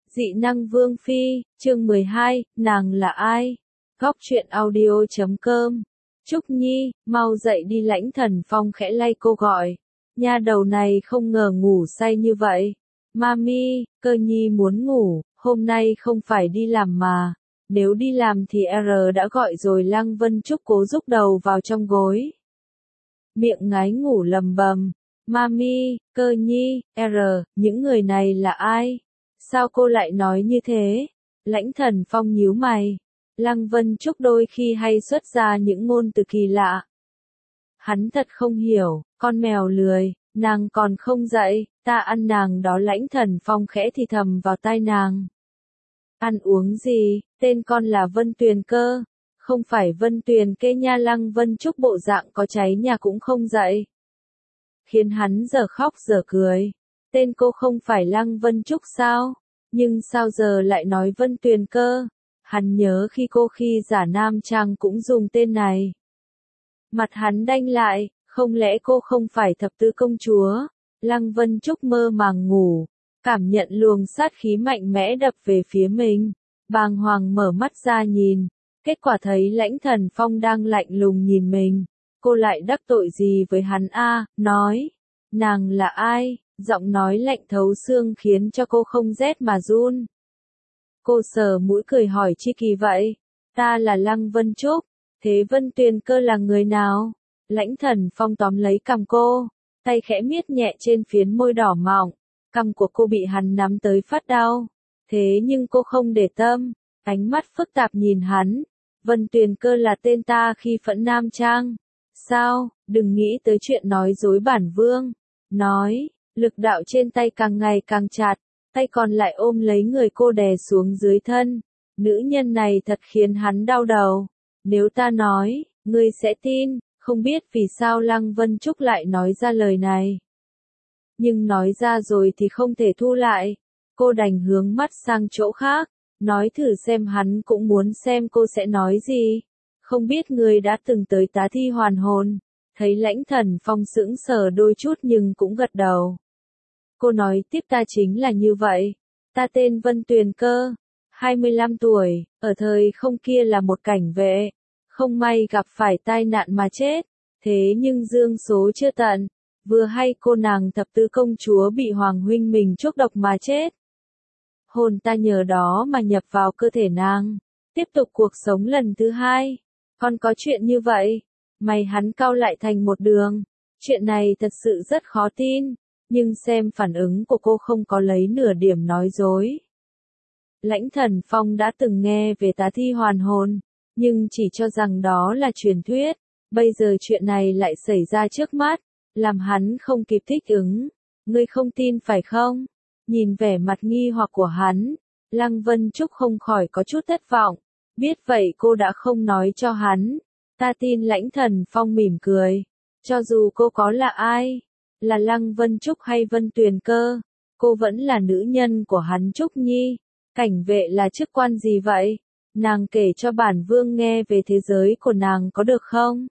Dị năng Vương Phi, chương 12, nàng là ai? Góc truyện audio.com. Trúc Nhi, mau dậy đi. Lãnh Thần Phong khẽ lay cô gọi. Nha đầu này không ngờ ngủ say như vậy. Mami, Cơ Nhi muốn ngủ, hôm nay không phải đi làm mà. Nếu đi làm thì đã gọi rồi. Lăng Vân Trúc cố rúc đầu vào trong gối. Miệng ngái ngủ lầm bầm. Mami, Cơ Nhi, những người này là ai? Sao cô lại nói như thế? Lãnh Thần Phong nhíu mày. Lăng Vân Trúc đôi khi hay xuất ra những ngôn từ kỳ lạ. Hắn thật không hiểu, con mèo lười, nàng còn không dậy, ta ăn nàng đó. Lãnh Thần Phong khẽ thì thầm vào tai nàng. Ăn uống gì, tên con là Vân Tuyền cơ, không phải Vân Tuyền kê nha. Lăng Vân Trúc bộ dạng có cháy nhà cũng không dậy. Khiến hắn giờ khóc giờ cười. Tên cô không phải Lăng Vân Trúc sao? Nhưng sao giờ lại nói Vân Tuyền cơ? Hắn nhớ khi giả nam trang cũng dùng tên này. Mặt hắn đanh lại, không lẽ cô không phải thập tứ công chúa? Lăng Vân Trúc mơ màng ngủ, cảm nhận luồng sát khí mạnh mẽ đập về phía mình. Bàng hoàng mở mắt ra nhìn, kết quả thấy Lãnh Thần Phong đang lạnh lùng nhìn mình. Cô lại đắc tội gì với hắn a? Nói, nàng là ai? Giọng nói lạnh thấu xương khiến cho cô không rét mà run. Cô sờ mũi cười hỏi chi kỳ vậy? Ta là Lăng Vân Trúc. Thế Vân Tuyền cơ là người nào? Lãnh Thần Phong tóm lấy cằm cô, tay khẽ miết nhẹ trên phiến môi đỏ mọng. Cằm của cô bị hắn nắm tới phát đau. Thế nhưng cô không để tâm, ánh mắt phức tạp nhìn hắn. Vân Tuyền cơ là tên ta khi phẫn nam trang. Sao, đừng nghĩ tới chuyện nói dối bản vương. Nói, lực đạo trên tay càng ngày càng chặt, tay còn lại ôm lấy người cô đè xuống dưới thân. Nữ nhân này thật khiến hắn đau đầu. Nếu ta nói, ngươi sẽ tin. Không biết vì sao Lăng Vân Trúc lại nói ra lời này. Nhưng nói ra rồi thì không thể thu lại. Cô đành hướng mắt sang chỗ khác, nói thử xem hắn cũng muốn xem cô sẽ nói gì. Không biết ngươi đã từng tới tá thi hoàn hồn. Thấy Lãnh Thần Phong sững sờ đôi chút nhưng cũng gật đầu. Cô nói tiếp ta chính là như vậy. Ta tên Vân Tuyền cơ, 25 tuổi, ở thời không kia là một cảnh vệ. Không may gặp phải tai nạn mà chết. Thế nhưng dương số chưa tận. Vừa hay cô nàng thập tứ công chúa bị Hoàng huynh mình chuốc độc mà chết. Hồn ta nhờ đó mà nhập vào cơ thể nàng. Tiếp tục cuộc sống lần thứ hai. Còn có chuyện như vậy. Mày hắn cau lại thành một đường. Chuyện này thật sự rất khó tin. Nhưng xem phản ứng của cô không có lấy nửa điểm nói dối. Lãnh Thần Phong đã từng nghe về tá thi hoàn hồn. Nhưng chỉ cho rằng đó là truyền thuyết. Bây giờ chuyện này lại xảy ra trước mắt. Làm hắn không kịp thích ứng. Ngươi không tin phải không? Nhìn vẻ mặt nghi hoặc của hắn. Lăng Vân Trúc không khỏi có chút thất vọng. Biết vậy cô đã không nói cho hắn. Ta tin. Lãnh Thần Phong mỉm cười. Cho dù cô có là ai, là Lăng Vân Trúc hay Vân Tuyền cơ, cô vẫn là nữ nhân của hắn. Trúc Nhi, cảnh vệ là chức quan gì vậy? Nàng kể cho bản vương nghe về thế giới của nàng có được không?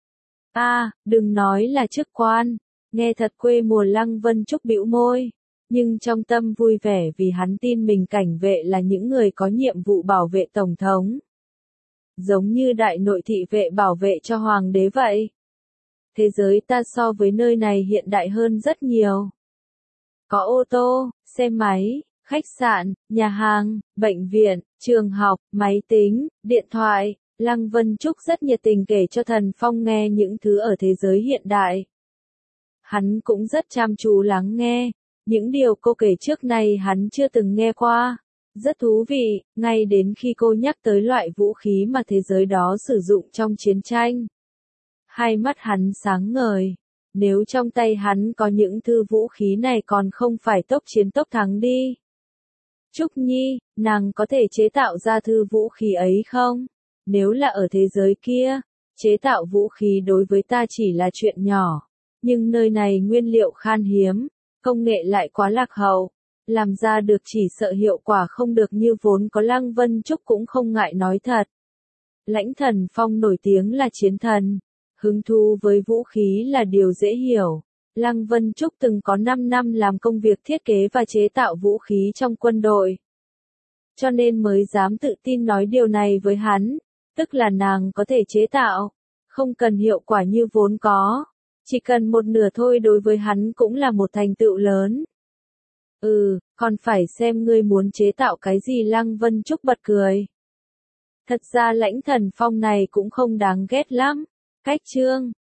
Đừng nói là chức quan, nghe thật quê mùa. Lăng Vân Trúc bĩu môi, nhưng trong tâm vui vẻ vì hắn tin mình. Cảnh vệ là những người có nhiệm vụ bảo vệ tổng thống. Giống như đại nội thị vệ bảo vệ cho hoàng đế vậy. Thế giới ta so với nơi này hiện đại hơn rất nhiều. Có ô tô, xe máy, khách sạn, nhà hàng, bệnh viện, trường học, máy tính, điện thoại. Lăng Vân Trúc rất nhiệt tình kể cho Thần Phong nghe những thứ ở thế giới hiện đại. Hắn cũng rất chăm chú lắng nghe. Những điều cô kể trước này hắn chưa từng nghe qua. Rất thú vị, ngay đến khi cô nhắc tới loại vũ khí mà thế giới đó sử dụng trong chiến tranh. Hai mắt hắn sáng ngời. Nếu trong tay hắn có những thứ vũ khí này còn không phải tốc chiến tốc thắng đi. Trúc Nhi, nàng có thể chế tạo ra thứ vũ khí ấy không? Nếu là ở thế giới kia, chế tạo vũ khí đối với ta chỉ là chuyện nhỏ. Nhưng nơi này nguyên liệu khan hiếm, công nghệ lại quá lạc hậu. Làm ra được chỉ sợ hiệu quả không được như vốn có. Lăng Vân Trúc cũng không ngại nói thật. Lãnh Thần Phong nổi tiếng là chiến thần. Hứng thú với vũ khí là điều dễ hiểu. Lăng Vân Trúc từng có 5 năm làm công việc thiết kế và chế tạo vũ khí trong quân đội. cho nên mới dám tự tin nói điều này với hắn, tức là nàng có thể chế tạo, không cần hiệu quả như vốn có, chỉ cần một nửa thôi đối với hắn cũng là một thành tựu lớn. Còn phải xem ngươi muốn chế tạo cái gì. Lăng Vân Trúc bật cười. Thật ra Lãnh Thần Phong này cũng không đáng ghét lắm. Cách chương